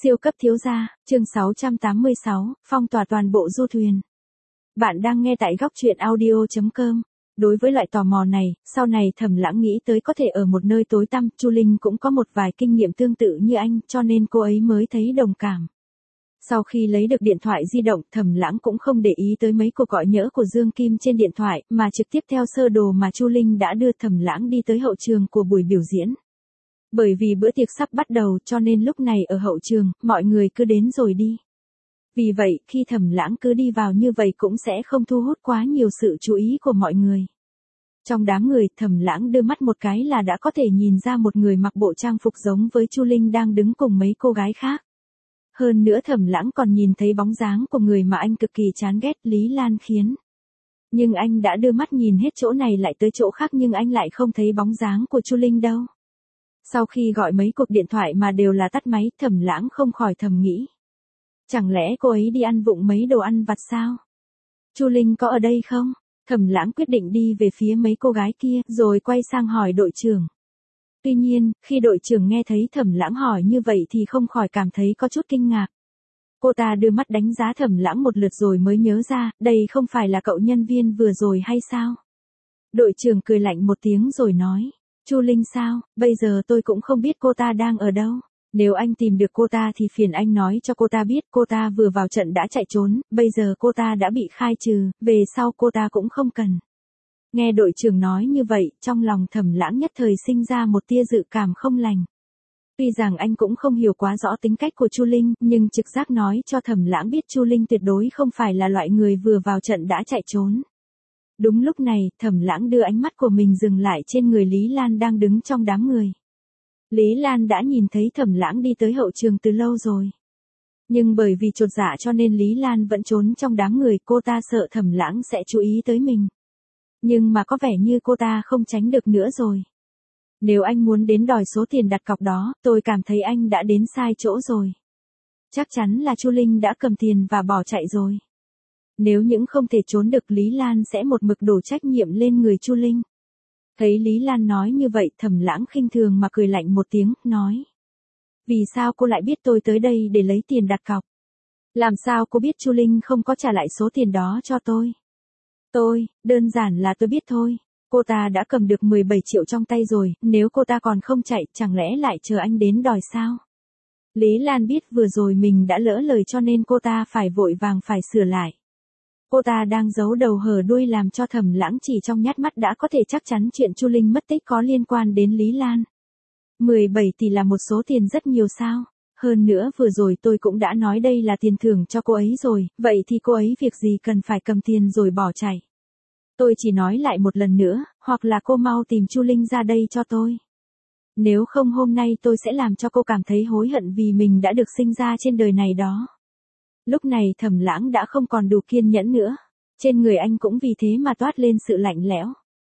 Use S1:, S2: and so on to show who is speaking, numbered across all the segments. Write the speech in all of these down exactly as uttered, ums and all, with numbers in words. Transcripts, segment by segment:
S1: Siêu cấp thiếu gia, chương sáu trăm tám mươi sáu, phong tỏa toàn bộ du thuyền. Bạn đang nghe tại góc truyện audio chấm com. Đối với loại tò mò này, sau này Thẩm Lãng nghĩ tới có thể ở một nơi tối tăm, Chu Linh cũng có một vài kinh nghiệm tương tự như anh, cho nên cô ấy mới thấy đồng cảm. Sau khi lấy được điện thoại di động, Thẩm Lãng cũng không để ý tới mấy cuộc gọi nhỡ của Dương Kim trên điện thoại, mà trực tiếp theo sơ đồ mà Chu Linh đã đưa Thẩm Lãng đi tới hậu trường của buổi biểu diễn. Bởi vì bữa tiệc sắp bắt đầu cho nên lúc này ở hậu trường, mọi người cứ đến rồi đi. Vì vậy, khi Thẩm Lãng cứ đi vào như vậy cũng sẽ không thu hút quá nhiều sự chú ý của mọi người. Trong đám người, Thẩm Lãng đưa mắt một cái là đã có thể nhìn ra một người mặc bộ trang phục giống với Chu Linh đang đứng cùng mấy cô gái khác. Hơn nữa Thẩm Lãng còn nhìn thấy bóng dáng của người mà anh cực kỳ chán ghét, Lý Lan Khiến. Nhưng anh đã đưa mắt nhìn hết chỗ này lại tới chỗ khác nhưng anh lại không thấy bóng dáng của Chu Linh đâu. Sau khi gọi mấy cuộc điện thoại mà đều là tắt máy, Thẩm Lãng không khỏi thầm nghĩ. Chẳng lẽ cô ấy đi ăn vụng mấy đồ ăn vặt sao? Chu Linh có ở đây không? Thẩm Lãng quyết định đi về phía mấy cô gái kia, rồi quay sang hỏi đội trưởng. Tuy nhiên, khi đội trưởng nghe thấy Thẩm Lãng hỏi như vậy thì không khỏi cảm thấy có chút kinh ngạc. Cô ta đưa mắt đánh giá Thẩm Lãng một lượt rồi mới nhớ ra, đây không phải là cậu nhân viên vừa rồi hay sao? Đội trưởng cười lạnh một tiếng rồi nói. Chu Linh sao, bây giờ tôi cũng không biết cô ta đang ở đâu. Nếu anh tìm được cô ta thì phiền anh nói cho cô ta biết cô ta vừa vào trận đã chạy trốn, bây giờ cô ta đã bị khai trừ, về sau cô ta cũng không cần. Nghe đội trưởng nói như vậy, trong lòng Thẩm Lãng nhất thời sinh ra một tia dự cảm không lành. Tuy rằng anh cũng không hiểu quá rõ tính cách của Chu Linh, nhưng trực giác nói cho Thẩm Lãng biết Chu Linh tuyệt đối không phải là loại người vừa vào trận đã chạy trốn. Đúng lúc này, Thẩm Lãng đưa ánh mắt của mình dừng lại trên người Lý Lan đang đứng trong đám người. Lý Lan đã nhìn thấy Thẩm Lãng đi tới hậu trường từ lâu rồi. Nhưng bởi vì chột dạ cho nên Lý Lan vẫn trốn trong đám người, cô ta sợ Thẩm Lãng sẽ chú ý tới mình. Nhưng mà có vẻ như cô ta không tránh được nữa rồi. Nếu anh muốn đến đòi số tiền đặt cọc đó, tôi cảm thấy anh đã đến sai chỗ rồi. Chắc chắn là Chu Linh đã cầm tiền và bỏ chạy rồi. Nếu những không thể trốn được Lý Lan sẽ một mực đổ trách nhiệm lên người Chu Linh. Thấy Lý Lan nói như vậy, Thẩm Lãng khinh thường mà cười lạnh một tiếng, nói. Vì sao cô lại biết tôi tới đây để lấy tiền đặt cọc? Làm sao cô biết Chu Linh không có trả lại số tiền đó cho tôi? Tôi, đơn giản là tôi biết thôi. Cô ta đã cầm được mười bảy triệu trong tay rồi, nếu cô ta còn không chạy, chẳng lẽ lại chờ anh đến đòi sao? Lý Lan biết vừa rồi mình đã lỡ lời cho nên cô ta phải vội vàng phải sửa lại. Cô ta đang giấu đầu hở đuôi làm cho Thẩm Lãng chỉ trong nhát mắt đã có thể chắc chắn chuyện Chu Linh mất tích có liên quan đến Lý Lan. mười bảy tỷ là một số tiền rất nhiều sao? Hơn nữa vừa rồi tôi cũng đã nói đây là tiền thưởng cho cô ấy rồi, vậy thì cô ấy việc gì cần phải cầm tiền rồi bỏ chạy? Tôi chỉ nói lại một lần nữa, hoặc là cô mau tìm Chu Linh ra đây cho tôi. Nếu không hôm nay tôi sẽ làm cho cô cảm thấy hối hận vì mình đã được sinh ra trên đời này đó. Lúc này Thẩm Lãng đã không còn đủ kiên nhẫn nữa. Trên người anh cũng vì thế mà toát lên sự lạnh lẽo.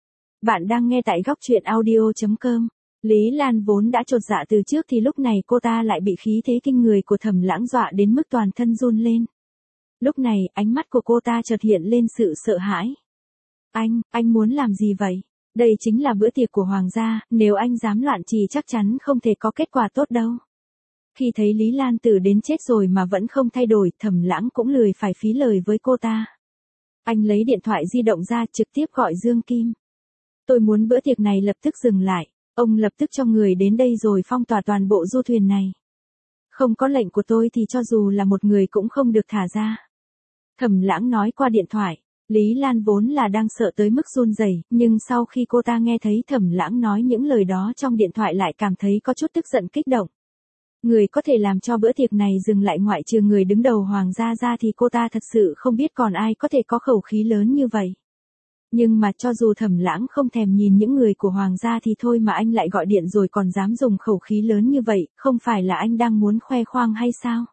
S1: Bạn đang nghe tại góc truyện audio chấm com. Lý Lan vốn đã chột dạ từ trước thì lúc này cô ta lại bị khí thế kinh người của Thẩm Lãng dọa đến mức toàn thân run lên. Lúc này ánh mắt của cô ta chợt hiện lên sự sợ hãi. Anh, anh muốn làm gì vậy? Đây chính là bữa tiệc của Hoàng gia, nếu anh dám loạn trì chắc chắn không thể có kết quả tốt đâu. Khi thấy Lý Lan Tử đến chết rồi mà vẫn không thay đổi, Thẩm Lãng cũng lười phải phí lời với cô ta. Anh lấy điện thoại di động ra trực tiếp gọi Dương Kim. Tôi muốn bữa tiệc này lập tức dừng lại, ông lập tức cho người đến đây rồi phong tỏa toàn bộ du thuyền này. Không có lệnh của tôi thì cho dù là một người cũng không được thả ra. Thẩm Lãng nói qua điện thoại. Lý Lan vốn là đang sợ tới mức run rẩy, nhưng sau khi cô ta nghe thấy Thẩm Lãng nói những lời đó trong điện thoại lại cảm thấy có chút tức giận kích động. Người có thể làm cho bữa tiệc này dừng lại ngoại trừ người đứng đầu Hoàng gia ra thì cô ta thật sự không biết còn ai có thể có khẩu khí lớn như vậy. Nhưng mà cho dù Thẩm Lãng không thèm nhìn những người của Hoàng gia thì thôi mà anh lại gọi điện rồi còn dám dùng khẩu khí lớn như vậy, không phải là anh đang muốn khoe khoang hay sao?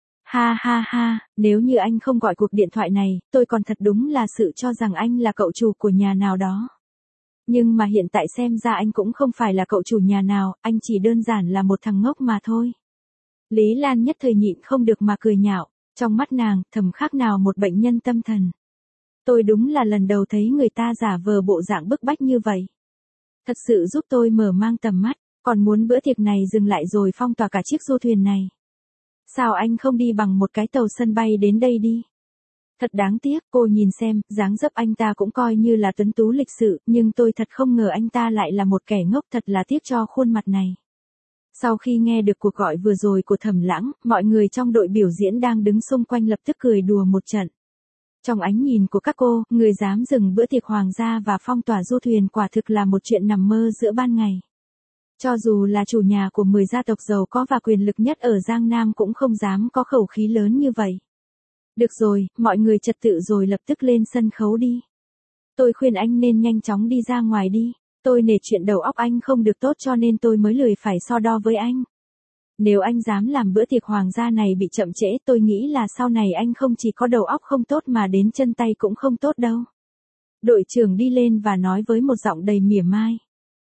S1: Ha ha ha, nếu như anh không gọi cuộc điện thoại này, tôi còn thật đúng là sự cho rằng anh là cậu chủ của nhà nào đó. Nhưng mà hiện tại xem ra anh cũng không phải là cậu chủ nhà nào, anh chỉ đơn giản là một thằng ngốc mà thôi. Lý Lan nhất thời nhịn không được mà cười nhạo, trong mắt nàng, Thẩm khác nào một bệnh nhân tâm thần. Tôi đúng là lần đầu thấy người ta giả vờ bộ dạng bức bách như vậy. Thật sự giúp tôi mở mang tầm mắt, còn muốn bữa tiệc này dừng lại rồi phong tỏa cả chiếc du thuyền này. Sao anh không đi bằng một cái tàu sân bay đến đây đi? Thật đáng tiếc, cô nhìn xem, dáng dấp anh ta cũng coi như là tuấn tú lịch sự, nhưng tôi thật không ngờ anh ta lại là một kẻ ngốc, thật là tiếc cho khuôn mặt này. Sau khi nghe được cuộc gọi vừa rồi của Thẩm Lãng, mọi người trong đội biểu diễn đang đứng xung quanh lập tức cười đùa một trận. Trong ánh nhìn của các cô, người dám dừng bữa tiệc hoàng gia và phong tỏa du thuyền quả thực là một chuyện nằm mơ giữa ban ngày. Cho dù là chủ nhà của mười gia tộc giàu có và quyền lực nhất ở Giang Nam cũng không dám có khẩu khí lớn như vậy. Được rồi, mọi người trật tự rồi lập tức lên sân khấu đi. Tôi khuyên anh nên nhanh chóng đi ra ngoài đi. Tôi nể chuyện đầu óc anh không được tốt cho nên tôi mới lười phải so đo với anh. Nếu anh dám làm bữa tiệc hoàng gia này bị chậm trễ, tôi nghĩ là sau này anh không chỉ có đầu óc không tốt mà đến chân tay cũng không tốt đâu. Đội trưởng đi lên và nói với một giọng đầy mỉa mai.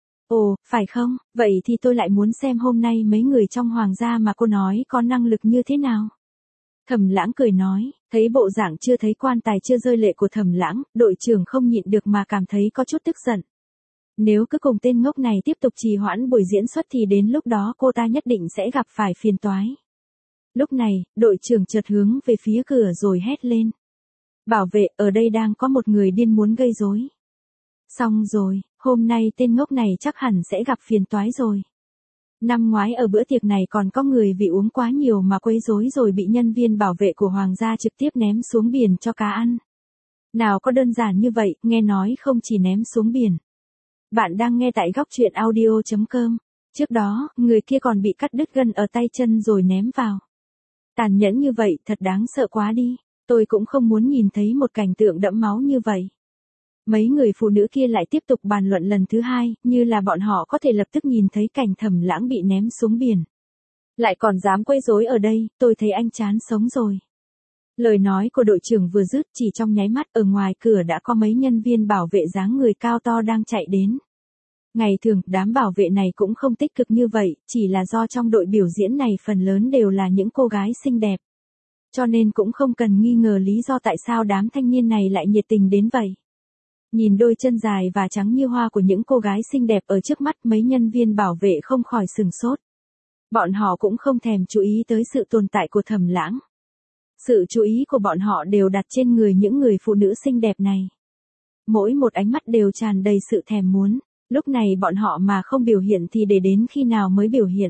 S1: Ồ, phải không, vậy thì tôi lại muốn xem hôm nay mấy người trong hoàng gia mà cô nói có năng lực như thế nào. Thẩm Lãng cười nói, thấy bộ dạng chưa thấy quan tài chưa rơi lệ của Thẩm Lãng, đội trưởng không nhịn được mà cảm thấy có chút tức giận. Nếu cứ cùng tên ngốc này tiếp tục trì hoãn buổi diễn xuất thì đến lúc đó cô ta nhất định sẽ gặp phải phiền toái. Lúc này, đội trưởng chợt hướng về phía cửa rồi hét lên. Bảo vệ, ở đây đang có một người điên muốn gây rối. Xong rồi, hôm nay tên ngốc này chắc hẳn sẽ gặp phiền toái rồi. Năm ngoái ở bữa tiệc này còn có người vì uống quá nhiều mà quấy rối rồi bị nhân viên bảo vệ của hoàng gia trực tiếp ném xuống biển cho cá ăn. Nào có đơn giản như vậy, nghe nói không chỉ ném xuống biển. Bạn đang nghe tại góc truyện audio chấm com. Trước đó, người kia còn bị cắt đứt gân ở tay chân rồi ném vào. Tàn nhẫn như vậy, thật đáng sợ quá đi. Tôi cũng không muốn nhìn thấy một cảnh tượng đẫm máu như vậy. Mấy người phụ nữ kia lại tiếp tục bàn luận lần thứ hai, như là bọn họ có thể lập tức nhìn thấy cảnh Thẩm Lãng bị ném xuống biển. Lại còn dám quấy rối ở đây, tôi thấy anh chán sống rồi. Lời nói của đội trưởng vừa dứt, chỉ trong nháy mắt ở ngoài cửa đã có mấy nhân viên bảo vệ dáng người cao to đang chạy đến. Ngày thường, đám bảo vệ này cũng không tích cực như vậy, chỉ là do trong đội biểu diễn này phần lớn đều là những cô gái xinh đẹp. Cho nên cũng không cần nghi ngờ lý do tại sao đám thanh niên này lại nhiệt tình đến vậy. Nhìn đôi chân dài và trắng như hoa của những cô gái xinh đẹp ở trước mắt, mấy nhân viên bảo vệ không khỏi sừng sốt. Bọn họ cũng không thèm chú ý tới sự tồn tại của Thẩm Lãng. Sự chú ý của bọn họ đều đặt trên người những người phụ nữ xinh đẹp này. Mỗi một ánh mắt đều tràn đầy sự thèm muốn, lúc này bọn họ mà không biểu hiện thì để đến khi nào mới biểu hiện.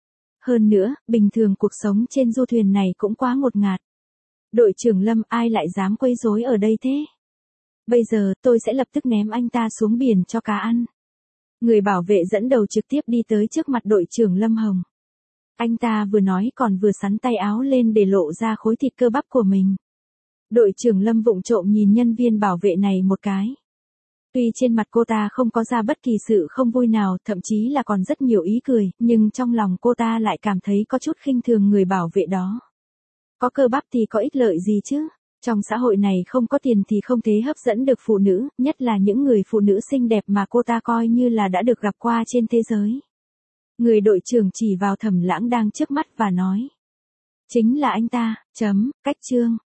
S1: Hơn nữa, bình thường cuộc sống trên du thuyền này cũng quá ngột ngạt. Đội trưởng Lâm, ai lại dám quấy rối ở đây thế? Bây giờ, tôi sẽ lập tức ném anh ta xuống biển cho cá ăn. Người bảo vệ dẫn đầu trực tiếp đi tới trước mặt đội trưởng Lâm Hồng. Anh ta vừa nói còn vừa xắn tay áo lên để lộ ra khối thịt cơ bắp của mình. Đội trưởng Lâm vụng trộm nhìn nhân viên bảo vệ này một cái. Tuy trên mặt cô ta không có ra bất kỳ sự không vui nào, thậm chí là còn rất nhiều ý cười, nhưng trong lòng cô ta lại cảm thấy có chút khinh thường người bảo vệ đó. Có cơ bắp thì có ích lợi gì chứ? Trong xã hội này không có tiền thì không thể hấp dẫn được phụ nữ, nhất là những người phụ nữ xinh đẹp mà cô ta coi như là đã được gặp qua trên thế giới. Người đội trưởng chỉ vào Thẩm Lãng đang trước mắt và nói. Chính là anh ta, chấm, cách chương.